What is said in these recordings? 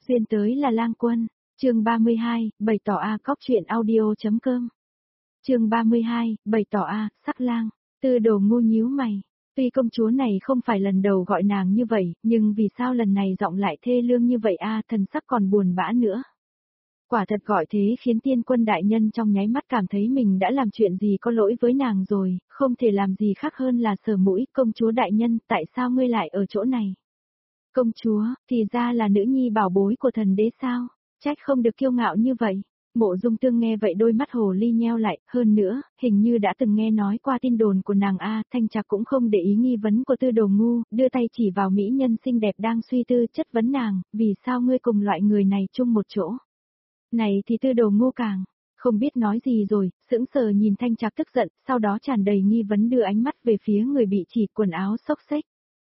Xuyên tới là Lang Quân, chương 32, bày tỏ cóc truyện audio.com. Chương 32, bày tỏ sắc lang. Tư Đồ ngu nhíu mày, tuy công chúa này không phải lần đầu gọi nàng như vậy, nhưng vì sao lần này giọng lại thê lương như vậy thần sắc còn buồn bã nữa. Quả thật gọi thế khiến Tiên Quân đại nhân trong nháy mắt cảm thấy mình đã làm chuyện gì có lỗi với nàng rồi, không thể làm gì khác hơn là sờ mũi. Công chúa đại nhân, tại sao ngươi lại ở chỗ này? Công chúa, thì ra là nữ nhi bảo bối của thần đế sao? Trách không được kiêu ngạo như vậy. Mộ Dung Tương nghe vậy đôi mắt hồ ly nheo lại, hơn nữa, hình như đã từng nghe nói qua tin đồn của nàng Thanh Trạc cũng không để ý nghi vấn của Tư Đồ ngu, đưa tay chỉ vào mỹ nhân xinh đẹp đang suy tư, chất vấn nàng, vì sao ngươi cùng loại người này chung một chỗ? Này thì Tư Đồ ngu càng không biết nói gì rồi, sững sờ nhìn Thanh Trạc tức giận, sau đó tràn đầy nghi vấn đưa ánh mắt về phía người bị chỉ quần áo xốc xếch.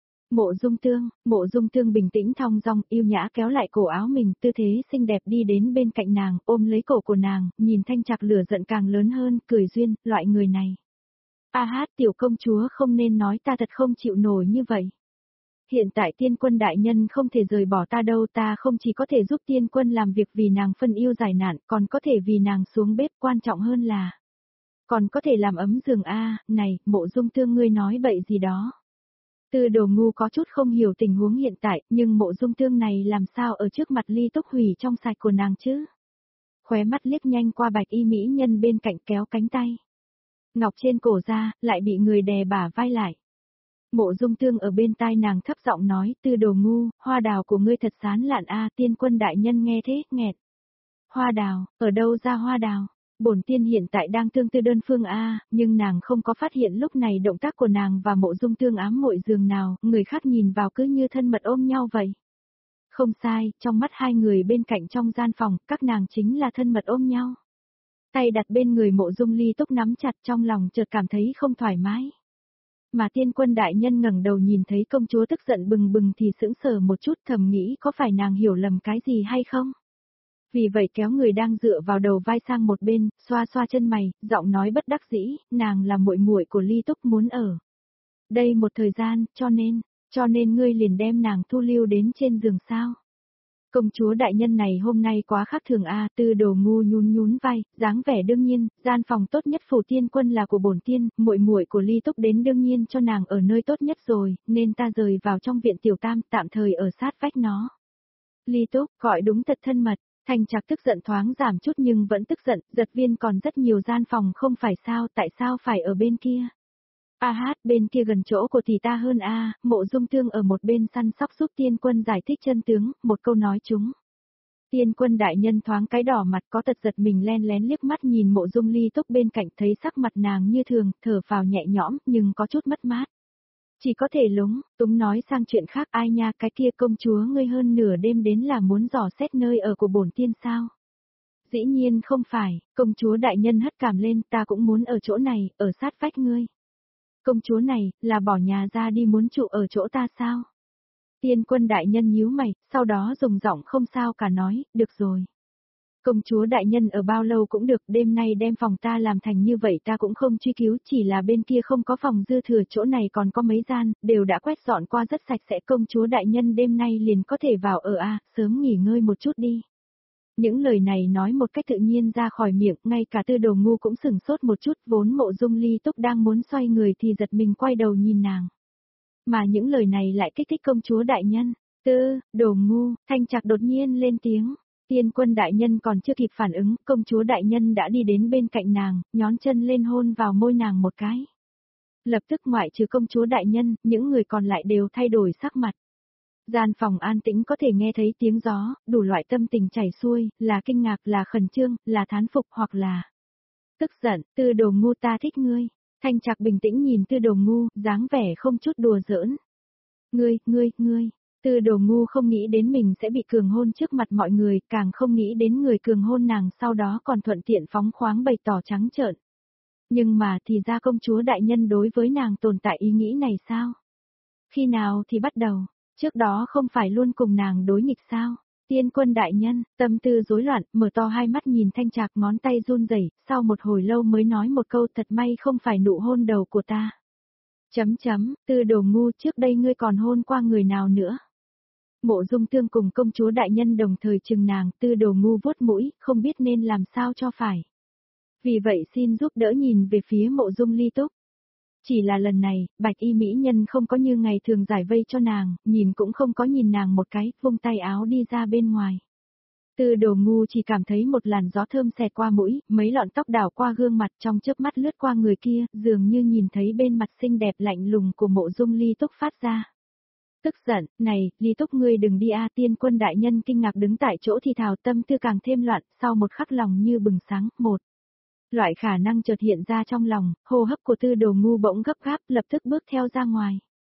Mộ Dung Tương bình tĩnh thong dong, yêu nhã kéo lại cổ áo mình, tư thế xinh đẹp đi đến bên cạnh nàng, ôm lấy cổ của nàng, nhìn Thanh Trạc lửa giận càng lớn hơn, cười duyên, loại người này. Tiểu công chúa không nên nói ta thật không chịu nổi như vậy. Hiện tại Tiên Quân đại nhân không thể rời bỏ ta đâu, ta không chỉ có thể giúp Tiên Quân làm việc vì nàng phân yêu giải nạn, còn có thể vì nàng xuống bếp, quan trọng hơn là còn có thể làm ấm giường này, Mộ Dung Tương ngươi nói bậy gì đó. Tư Đồ ngu có chút không hiểu tình huống hiện tại, nhưng Mộ Dung Tương này làm sao ở trước mặt Ly Túc hủy trong sạch của nàng chứ? Khóe mắt liếc nhanh qua bạch y mỹ nhân bên cạnh kéo cánh tay. Ngọc trên cổ ra, lại bị người đè bả vai lại. Mộ Dung Tương ở bên tai nàng thấp giọng nói, Tư Đồ ngu, hoa đào của ngươi thật sán lạn Tiên Quân đại nhân nghe thế, nghẹt. Hoa đào, ở đâu ra hoa đào? Bổn tiên hiện tại đang tương tư đơn phương nhưng nàng không có phát hiện lúc này động tác của nàng và Mộ Dung Tương ám muội giường nào, người khác nhìn vào cứ như thân mật ôm nhau vậy. Không sai, trong mắt hai người bên cạnh trong gian phòng, các nàng chính là thân mật ôm nhau. Tay đặt bên người Mộ Dung Ly Túc nắm chặt, trong lòng chợt cảm thấy không thoải mái. Mà Tiên Quân đại nhân ngẩng đầu nhìn thấy công chúa tức giận bừng bừng thì sững sờ một chút, thầm nghĩ có phải nàng hiểu lầm cái gì hay không? Vì vậy kéo người đang dựa vào đầu vai sang một bên, xoa xoa chân mày, giọng nói bất đắc dĩ, nàng là muội muội của Ly Túc muốn ở đây một thời gian, cho nên ngươi liền đem nàng thu lưu đến trên giường sao? Công chúa đại nhân này hôm nay quá khác thường Tư Đồ ngu nhún vai, dáng vẻ đương nhiên, gian phòng tốt nhất phủ Tiên Quân là của bổn tiên, muội muội của Ly Túc đến đương nhiên cho nàng ở nơi tốt nhất rồi, nên ta rời vào trong viện tiểu tam, tạm thời ở sát vách nó. Ly Túc, gọi đúng thật thân mật. Thanh Trạc tức giận thoáng giảm chút nhưng vẫn tức giận, giật viên còn rất nhiều gian phòng không phải sao, tại sao phải ở bên kia? Bên kia gần chỗ của thì ta hơn Mộ Dung Tương ở một bên săn sóc giúp Tiên Quân giải thích chân tướng, một câu nói chúng. Tiên Quân đại nhân thoáng cái đỏ mặt có tật giật mình len lén liếc mắt nhìn Mộ Dung Ly Túc bên cạnh thấy sắc mặt nàng như thường, thở phào nhẹ nhõm nhưng có chút mất mát. Chỉ có thể lúng túng nói sang chuyện khác, ai nha, cái kia công chúa ngươi hơn nửa đêm đến là muốn dò xét nơi ở của bổn tiên sao? Dĩ nhiên không phải, công chúa đại nhân hất cảm lên, ta cũng muốn ở chỗ này, ở sát vách ngươi. Công chúa này, là bỏ nhà ra đi muốn trụ ở chỗ ta sao? Tiên Quân đại nhân nhíu mày, sau đó dùng giọng không sao cả nói, được rồi. Công chúa đại nhân ở bao lâu cũng được, đêm nay đem phòng ta làm thành như vậy ta cũng không truy cứu, chỉ là bên kia không có phòng dư thừa, chỗ này còn có mấy gian, đều đã quét dọn qua rất sạch sẽ, công chúa đại nhân đêm nay liền có thể vào ở sớm nghỉ ngơi một chút đi. Những lời này nói một cách tự nhiên ra khỏi miệng, ngay cả Tư Đồ ngu cũng sửng sốt một chút, vốn Mộ Dung Ly Túc đang muốn xoay người thì giật mình quay đầu nhìn nàng. Mà những lời này lại kích thích công chúa đại nhân. Tư Đồ ngu, Thanh Trạc đột nhiên lên tiếng. Tiên Quân đại nhân còn chưa kịp phản ứng, công chúa đại nhân đã đi đến bên cạnh nàng, nhón chân lên hôn vào môi nàng một cái. Lập tức ngoại trừ công chúa đại nhân, những người còn lại đều thay đổi sắc mặt. Gian phòng an tĩnh có thể nghe thấy tiếng gió, đủ loại tâm tình chảy xuôi, là kinh ngạc, là khẩn trương, là thán phục hoặc là tức giận. Tư Đồ ngu, ta thích ngươi. Thanh Trạc bình tĩnh nhìn Tư Đồ ngu, dáng vẻ không chút đùa giỡn. Ngươi. Tư Đồ ngu không nghĩ đến mình sẽ bị cường hôn trước mặt mọi người, càng không nghĩ đến người cường hôn nàng sau đó còn thuận tiện phóng khoáng bày tỏ trắng trợn. Nhưng mà thì ra công chúa đại nhân đối với nàng tồn tại ý nghĩ này sao? Khi nào thì bắt đầu? Trước đó không phải luôn cùng nàng đối nghịch sao? Tiên Quân đại nhân, tâm tư rối loạn, mở to hai mắt nhìn Thanh Trạc, ngón tay run rẩy, sau một hồi lâu mới nói một câu, thật may không phải nụ hôn đầu của ta. Tư Đồ ngu, trước đây ngươi còn hôn qua người nào nữa? Mộ Dung Tương cùng công chúa đại nhân đồng thời chừng nàng, Tư Đồ ngu vuốt mũi, không biết nên làm sao cho phải. Vì vậy xin giúp đỡ nhìn về phía Mộ Dung Ly Túc. Chỉ là lần này, bạch y mỹ nhân không có như ngày thường giải vây cho nàng, nhìn cũng không có nhìn nàng một cái, vung tay áo đi ra bên ngoài. Tư Đồ ngu chỉ cảm thấy một làn gió thơm xẹt qua mũi, mấy lọn tóc đảo qua gương mặt trong chớp mắt lướt qua người kia, dường như nhìn thấy bên mặt xinh đẹp lạnh lùng của Mộ Dung Ly Túc phát ra. Tức giận, này, Ly Túc ngươi đừng đi a. Tiên quân đại nhân kinh ngạc đứng tại chỗ thì thào, tâm tư càng thêm loạn, sau một khắc lòng như bừng sáng, một. Loại khả năng chợt hiện ra trong lòng, hô hấp của Tư Đồ ngu bỗng gấp gáp, lập tức bước theo ra ngoài.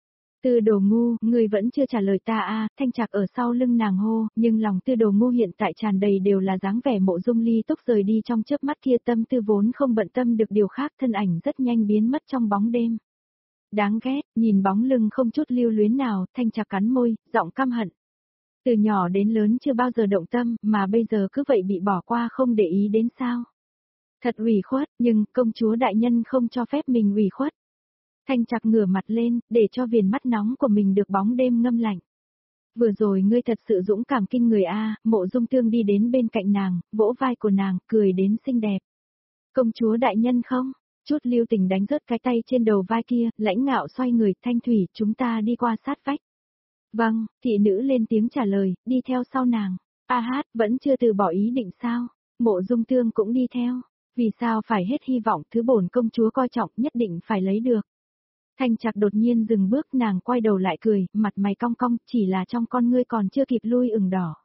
Tư Đồ ngu, ngươi vẫn chưa trả lời ta a. Thanh Trạc ở sau lưng nàng hô, nhưng lòng Tư Đồ ngu hiện tại tràn đầy đều là dáng vẻ Mộ Dung Ly Túc rời đi trong chớp mắt kia, tâm tư vốn không bận tâm được điều khác, thân ảnh rất nhanh biến mất trong bóng đêm. Đáng ghét, nhìn bóng lưng không chút lưu luyến nào, Thanh Trạc cắn môi, giọng căm hận. Từ nhỏ đến lớn chưa bao giờ động tâm, mà bây giờ cứ vậy bị bỏ qua không để ý đến sao. Thật ủy khuất, nhưng công chúa đại nhân không cho phép mình ủy khuất. Thanh Trạc ngửa mặt lên, để cho viền mắt nóng của mình được bóng đêm ngâm lạnh. Vừa rồi ngươi thật sự dũng cảm kinh người a. Mộ Dung Tương đi đến bên cạnh nàng, vỗ vai của nàng, cười đến xinh đẹp. Công chúa đại nhân không? Chút lưu tình đánh rớt cái tay trên đầu vai kia, lãnh ngạo xoay người, Thanh Thủy, chúng ta đi qua sát vách. Vâng, thị nữ lên tiếng trả lời, đi theo sau nàng. A hát, vẫn chưa từ bỏ ý định sao? Mộ Dung Tương cũng đi theo. Vì sao phải hết hy vọng, thứ bổn công chúa coi trọng nhất định phải lấy được. Thanh Trạc đột nhiên dừng bước, nàng quay đầu lại cười, mặt mày cong cong, chỉ là trong con ngươi còn chưa kịp lui ửng đỏ.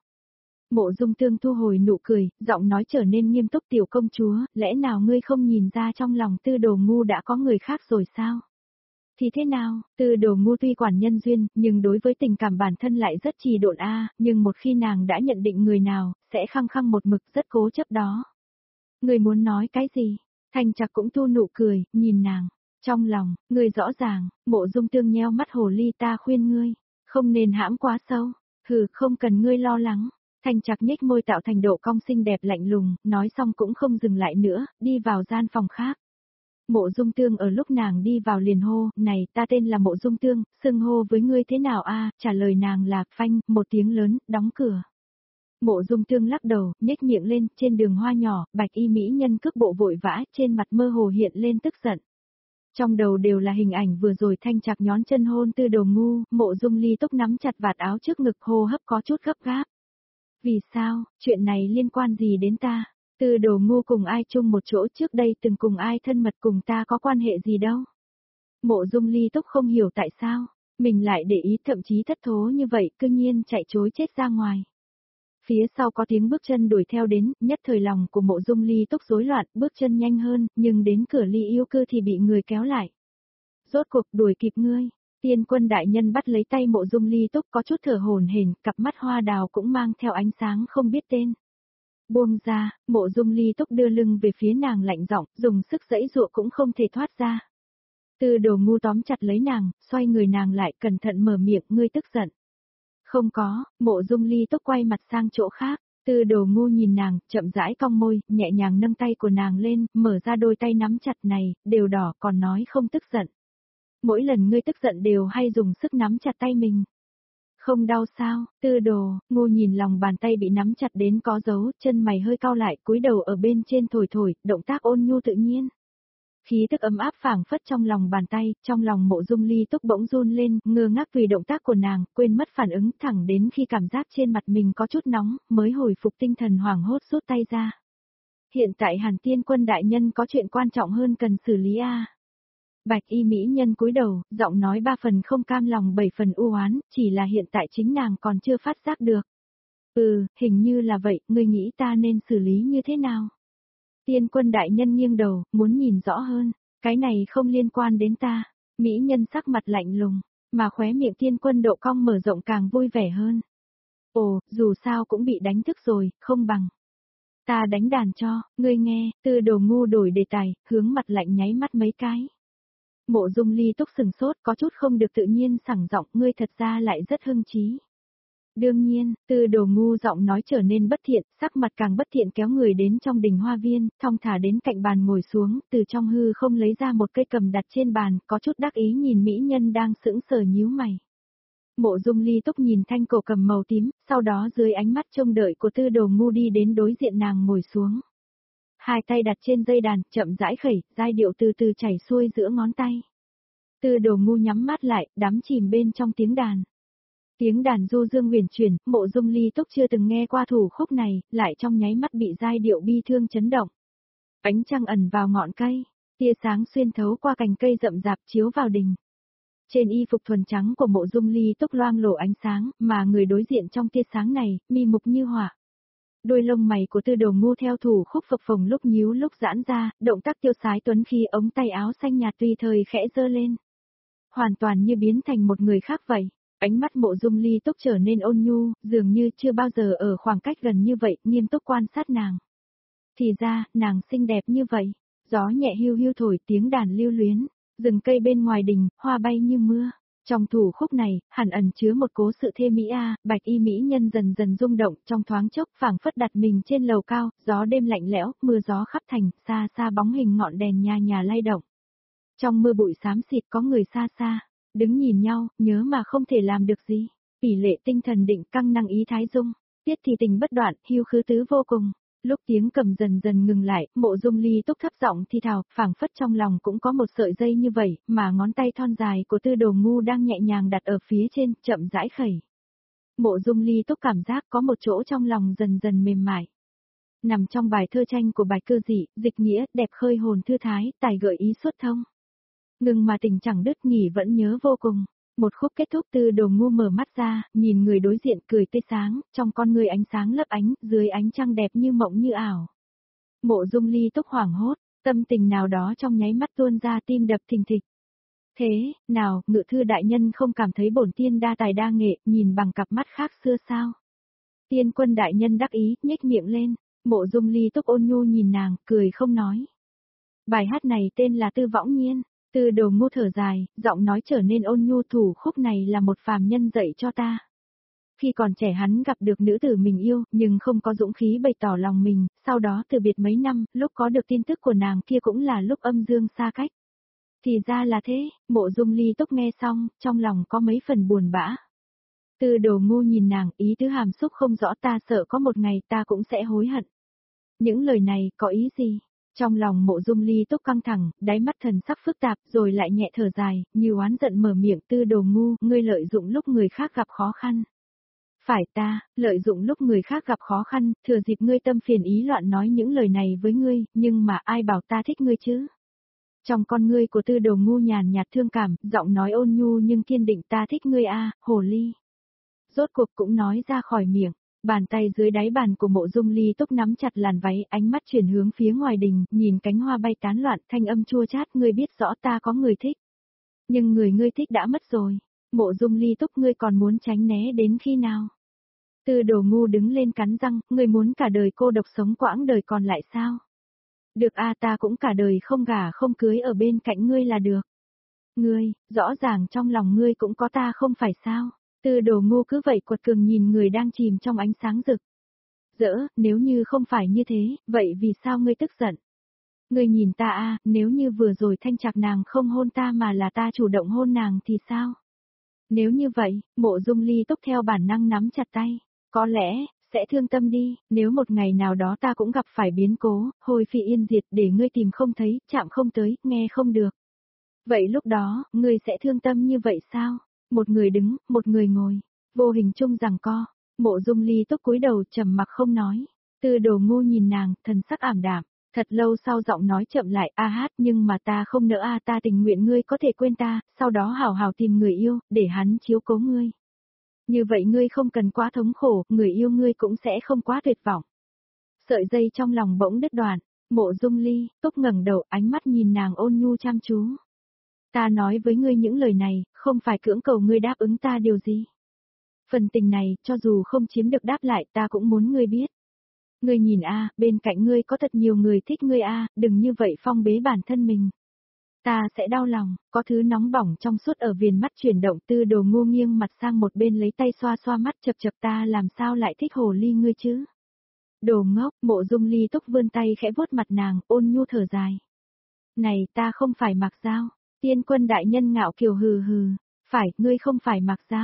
Mộ Dung Tương thu hồi nụ cười, giọng nói trở nên nghiêm túc, tiểu công chúa, lẽ nào ngươi không nhìn ra trong lòng Tư Đồ ngu đã có người khác rồi sao? Thì thế nào, Tư Đồ ngu tuy quản nhân duyên, nhưng đối với tình cảm bản thân lại rất trì độn a. Nhưng một khi nàng đã nhận định người nào, sẽ khăng khăng một mực rất cố chấp đó. Ngươi muốn nói cái gì? Thanh Trạc cũng thu nụ cười, nhìn nàng. Trong lòng, ngươi rõ ràng, Mộ Dung Tương nheo mắt hồ ly, ta khuyên ngươi, không nên hãm quá sâu. Hừ, không cần ngươi lo lắng. Thanh Trạc nhếch môi tạo thành độ cong xinh đẹp lạnh lùng, nói xong cũng không dừng lại nữa, đi vào gian phòng khác. Mộ Dung Tương ở lúc nàng đi vào liền hô, này, ta tên là Mộ Dung Tương, xưng hô với ngươi thế nào a? Trả lời nàng là, phanh, một tiếng lớn, đóng cửa. Mộ Dung Tương lắc đầu, nhếch miệng lên, trên đường hoa nhỏ, bạch y mỹ nhân cước bộ vội vã, trên mặt mơ hồ hiện lên tức giận. Trong đầu đều là hình ảnh vừa rồi Thanh Trạc nhón chân hôn Tư Đồ ngu, Mộ Dung Ly Túc nắm chặt vạt áo trước ngực, hô hấp có chút gấp gáp. Vì sao, chuyện này liên quan gì đến ta? Tư Đồ ngu cùng ai chung một chỗ trước đây từng cùng ai thân mật, cùng ta có quan hệ gì đâu? Mộ Dung Ly Túc không hiểu tại sao, mình lại để ý, thậm chí thất thố như vậy, cư nhiên chạy trối chết ra ngoài. Phía sau có tiếng bước chân đuổi theo đến, nhất thời lòng của Mộ Dung Ly Túc rối loạn, bước chân nhanh hơn, nhưng đến cửa Ly Yêu Cư thì bị người kéo lại. Rốt cuộc đuổi kịp ngươi. Tiên quân đại nhân bắt lấy tay Mộ Dung Ly Túc, có chút thở hổn hển, cặp mắt hoa đào cũng mang theo ánh sáng không biết tên. Buông ra, Mộ Dung Ly Túc đưa lưng về phía nàng lạnh giọng, dùng sức giãy giụa cũng không thể thoát ra. Tư Đồ ngu tóm chặt lấy nàng, xoay người nàng lại, cẩn thận mở miệng, ngươi tức giận. Không có. Mộ Dung Ly Túc quay mặt sang chỗ khác. Tư Đồ ngu nhìn nàng, chậm rãi cong môi, nhẹ nhàng nâng tay của nàng lên, mở ra đôi tay nắm chặt này, đều đỏ, còn nói không tức giận. Mỗi lần ngươi tức giận đều hay dùng sức nắm chặt tay mình. Không đau sao? Tư Đồ ngu nhìn lòng bàn tay bị nắm chặt đến có dấu, chân mày hơi cau lại, cúi đầu ở bên trên thổi thổi, động tác ôn nhu tự nhiên. Khí tức ấm áp phảng phất trong lòng bàn tay, trong lòng Mộ Dung Ly Túc bỗng run lên, ngơ ngác vì động tác của nàng, quên mất phản ứng, thẳng đến khi cảm giác trên mặt mình có chút nóng, mới hồi phục tinh thần, hoảng hốt rút tay ra. Hiện tại Hàn Tiên quân đại nhân có chuyện quan trọng hơn cần xử lý a. Bạch y mỹ nhân cúi đầu, giọng nói 3 phần không cam lòng 7 phần u oán, chỉ là hiện tại chính nàng còn chưa phát giác được. Hình như là vậy, ngươi nghĩ ta nên xử lý như thế nào? Tiên quân đại nhân nghiêng đầu, muốn nhìn rõ hơn, cái này không liên quan đến ta. Mỹ nhân sắc mặt lạnh lùng, mà khóe miệng tiên quân độ cong mở rộng càng vui vẻ hơn. Ồ, dù sao cũng bị đánh thức rồi, không bằng. Ta đánh đàn cho, ngươi nghe. Tư Đồ ngu đổi đề tài, hướng mặt lạnh nháy mắt mấy cái. Mộ Dung Ly Túc sừng sốt, có chút không được tự nhiên, sảng giọng, ngươi thật ra lại rất hưng trí. Đương nhiên, Tư Đồ ngu giọng nói trở nên bất thiện, sắc mặt càng bất thiện, kéo người đến trong đình hoa viên, thong thả đến cạnh bàn ngồi xuống, từ trong hư không lấy ra một cây cầm đặt trên bàn, có chút đắc ý nhìn mỹ nhân đang sững sờ nhíu mày. Mộ Dung Ly Túc nhìn thanh cổ cầm màu tím, sau đó dưới ánh mắt trông đợi của Tư Đồ Ngu đi đến đối diện nàng ngồi xuống. Hai tay đặt trên dây đàn, chậm rãi khẩy, giai điệu từ từ chảy xuôi giữa ngón tay. Tư Đồ Ngu nhắm mắt lại, đắm chìm bên trong tiếng đàn. Tiếng đàn du dương huyền chuyển, Mộ Dung Ly Túc chưa từng nghe qua thủ khúc này, lại trong nháy mắt bị giai điệu bi thương chấn động. Ánh trăng ẩn vào ngọn cây, tia sáng xuyên thấu qua cành cây rậm rạp chiếu vào đình. Trên y phục thuần trắng của Mộ Dung Ly Túc loang lổ ánh sáng, mà người đối diện trong tia sáng này, mi mục như hỏa. Đôi lông mày của Tư Đồ Ngu theo thủ khúc phập phồng lúc nhíu lúc giãn ra, động tác tiêu sái tuấn khi ống tay áo xanh nhạt tùy thời khẽ giơ lên. Hoàn toàn như biến thành một người khác vậy. Ánh mắt Mộ Dung Ly Túc trở nên ôn nhu, dường như chưa bao giờ ở khoảng cách gần như vậy, nghiêm túc quan sát nàng. Thì ra, nàng xinh đẹp như vậy. Gió nhẹ hiu hiu thổi, tiếng đàn lưu luyến, rừng cây bên ngoài đình, hoa bay như mưa. Trong thủ khúc này, hẳn ẩn chứa một cố sự thê mỹ bạch y mỹ nhân dần dần rung động trong thoáng chốc, phảng phất đặt mình trên lầu cao, gió đêm lạnh lẽo, mưa gió khắp thành, xa xa bóng hình ngọn đèn nhà nhà lay động. Trong mưa bụi xám xịt có người xa xa, đứng nhìn nhau, nhớ mà không thể làm được gì. Tỷ lệ tinh thần định căng năng ý thái dung, tiết thì tình bất đoạn, hiu khứ tứ vô cùng. Lúc tiếng cầm dần dần ngừng lại, Mộ Dung Ly Túc thấp giọng thi thào, phảng phất trong lòng cũng có một sợi dây như vậy, mà ngón tay thon dài của Tư Đồ Ngu đang nhẹ nhàng đặt ở phía trên, chậm rãi khẩy. Mộ Dung Ly Túc cảm giác có một chỗ trong lòng dần dần mềm mại. Nằm trong bài thơ tranh của Bạch Cơ Dị, dịch nghĩa, đẹp khơi hồn thư thái, tài gợi ý xuất thông. Ngừng mà tình chẳng đứt nghỉ vẫn nhớ vô cùng. Một khúc kết thúc, Tư Đồ Ngu mở mắt ra, nhìn người đối diện cười tươi sáng, trong con người ánh sáng lấp ánh, dưới ánh trăng đẹp như mộng như ảo. Mộ Dung Ly Túc hoảng hốt, tâm tình nào đó trong nháy mắt tuôn ra, tim đập thình thịch. Thế, nào, Ngự thư đại nhân không cảm thấy bổn tiên đa tài đa nghệ, nhìn bằng cặp mắt khác xưa sao? Tiên quân đại nhân đắc ý, nhếch miệng lên, Mộ Dung Ly Túc ôn nhu nhìn nàng, cười không nói. Bài hát này tên là Tư Võng Nhiên. Tư Đồ Ngu thở dài, giọng nói trở nên ôn nhu, thủ khúc này là một phàm nhân dạy cho ta. Khi còn trẻ hắn gặp được nữ tử mình yêu, nhưng không có dũng khí bày tỏ lòng mình, sau đó từ biệt mấy năm, lúc có được tin tức của nàng kia cũng là lúc âm dương xa cách. Thì ra là thế, Mộ Dung Ly Túc nghe xong, trong lòng có mấy phần buồn bã. Tư Đồ Ngu nhìn nàng, ý tứ hàm xúc không rõ, ta sợ có một ngày ta cũng sẽ hối hận. Những lời này có ý gì? Trong lòng Mộ Dung Ly Túc căng thẳng, đáy mắt thần sắc phức tạp, rồi lại nhẹ thở dài, như oán giận mở miệng, Tư Đồ Ngu, ngươi lợi dụng lúc người khác gặp khó khăn. Phải ta, lợi dụng lúc người khác gặp khó khăn, thừa dịp ngươi tâm phiền ý loạn nói những lời này với ngươi, nhưng mà ai bảo ta thích ngươi chứ? Trong con ngươi của Tư Đồ Ngu nhàn nhạt thương cảm, giọng nói ôn nhu nhưng kiên định, ta thích ngươi hồ ly. Rốt cuộc cũng nói ra khỏi miệng. Bàn tay dưới đáy bàn của Mộ Dung Ly Túc nắm chặt làn váy, ánh mắt chuyển hướng phía ngoài đình, nhìn cánh hoa bay tán loạn, thanh âm chua chát, ngươi biết rõ ta có người thích. Nhưng người ngươi thích đã mất rồi. Mộ Dung Ly Túc, ngươi còn muốn tránh né đến khi nào? Tư Đồ Ngu đứng lên cắn răng, ngươi muốn cả đời cô độc sống quãng đời còn lại sao? Được ta cũng cả đời không gả không cưới ở bên cạnh ngươi là được. Ngươi, rõ ràng trong lòng ngươi cũng có ta không phải sao? Tư Đồ Ngu cứ vậy quật cường nhìn người đang chìm trong ánh sáng rực. Dỡ, nếu như không phải như thế, vậy vì sao ngươi tức giận? Ngươi nhìn ta nếu như vừa rồi Thanh Trạc nàng không hôn ta mà là ta chủ động hôn nàng thì sao? Nếu như vậy, Mộ Dung Ly Túc theo bản năng nắm chặt tay. Có lẽ, sẽ thương tâm đi, nếu một ngày nào đó ta cũng gặp phải biến cố, hồi phi yên diệt để ngươi tìm không thấy, chạm không tới, nghe không được. Vậy lúc đó, ngươi sẽ thương tâm như vậy sao? Một người đứng, một người ngồi, vô hình chung giằng co. Mộ Dung Ly Túc cúi đầu trầm mặc không nói. Tư Đồ Ngu nhìn nàng, thần sắc ảm đạm. Thật lâu sau giọng nói chậm lại, hát, nhưng mà ta không nỡ ta tình nguyện ngươi có thể quên ta, sau đó hảo hảo tìm người yêu, để hắn chiếu cố ngươi. Như vậy ngươi không cần quá thống khổ, người yêu ngươi cũng sẽ không quá tuyệt vọng. Sợi dây trong lòng bỗng đứt đoạn, Mộ Dung Ly Túc ngẩng đầu, ánh mắt nhìn nàng ôn nhu chăm chú. Ta nói với ngươi những lời này, không phải cưỡng cầu ngươi đáp ứng ta điều gì. Phần tình này, cho dù không chiếm được đáp lại, ta cũng muốn ngươi biết. Ngươi nhìn bên cạnh ngươi có thật nhiều người thích ngươi đừng như vậy phong bế bản thân mình. Ta sẽ đau lòng, có thứ nóng bỏng trong suốt ở viền mắt chuyển động. Tư Đồ Ngu nghiêng mặt sang một bên lấy tay xoa xoa mắt, chập chập, ta làm sao lại thích hồ ly ngươi chứ? Đồ ngốc, Mộ Dung Ly Túc vươn tay khẽ vuốt mặt nàng, ôn nhu thở dài. Này, ta không phải Mạc Giao. Tiên quân đại nhân ngạo kiều hừ hừ. Phải, ngươi không phải Mạc Giao.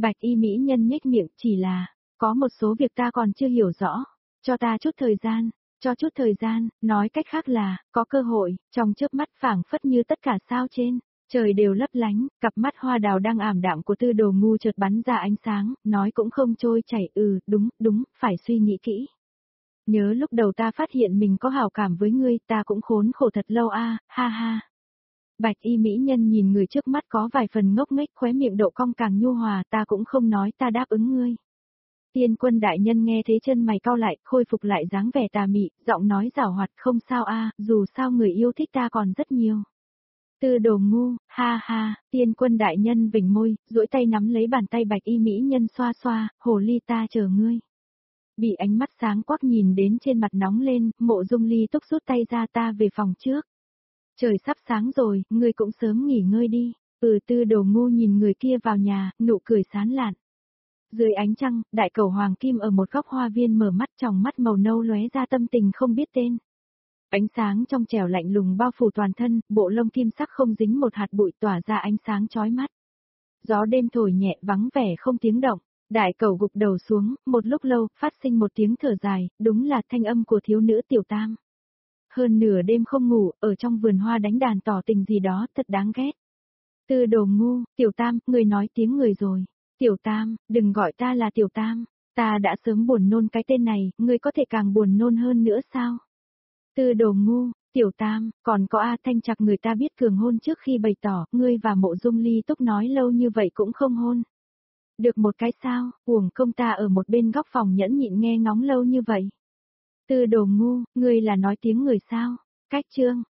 Bạch y mỹ nhân nhếch miệng, chỉ là, có một số việc ta còn chưa hiểu rõ, cho ta chút thời gian. Cho chút thời gian, nói cách khác là, có cơ hội, trong chớp mắt phảng phất như tất cả sao trên, trời đều lấp lánh, cặp mắt hoa đào đang ảm đạm của Tư Đồ Ngu chợt bắn ra ánh sáng, nói cũng không trôi chảy, đúng, phải suy nghĩ kỹ. Nhớ lúc đầu ta phát hiện mình có hảo cảm với ngươi, ta cũng khốn khổ thật lâu ha ha. Bạch y mỹ nhân nhìn người trước mắt có vài phần ngốc nghếch, khóe miệng độ cong càng nhu hòa, ta cũng không nói ta đáp ứng ngươi. Tiên Quân đại nhân nghe thế chân mày cau lại, khôi phục lại dáng vẻ tà mị, giọng nói giảo hoạt, không sao dù sao người yêu thích ta còn rất nhiều. Tư Đồ Ngu, ha ha, Tiên Quân đại nhân vểnh môi, duỗi tay nắm lấy bàn tay bạch y mỹ nhân xoa xoa, hồ ly ta chờ ngươi. Bị ánh mắt sáng quắc nhìn đến trên mặt nóng lên, Mộ Dung Ly Túc rút tay ra, ta về phòng trước. Trời sắp sáng rồi, ngươi cũng sớm nghỉ ngơi đi. Tư Đồ Ngu nhìn người kia vào nhà, nụ cười sán lạn. Dưới ánh trăng, đại cầu hoàng kim ở một góc hoa viên mở mắt, tròng mắt màu nâu lóe ra tâm tình không biết tên. Ánh sáng trong trẻo lạnh lùng bao phủ toàn thân, bộ lông kim sắc không dính một hạt bụi tỏa ra ánh sáng chói mắt. Gió đêm thổi nhẹ vắng vẻ không tiếng động, đại cầu gục đầu xuống, một lúc lâu, phát sinh một tiếng thở dài, đúng là thanh âm của thiếu nữ Tiểu Tam. Hơn nửa đêm không ngủ, ở trong vườn hoa đánh đàn tỏ tình gì đó, thật đáng ghét. Tư Đồ Ngu, Tiểu Tam, người nói tiếng người rồi. Tiểu Tam, đừng gọi ta là Tiểu Tam, ta đã sớm buồn nôn cái tên này, ngươi có thể càng buồn nôn hơn nữa sao? Tư Đồ Ngu, Tiểu Tam, còn có Thanh Trạc người ta biết cường hôn trước khi bày tỏ, ngươi và Mộ Dung Ly Túc nói lâu như vậy cũng không hôn. Được một cái sao, uổng công ta ở một bên góc phòng nhẫn nhịn nghe ngóng lâu như vậy. Tư Đồ Ngu, ngươi là nói tiếng người sao? Cách chương.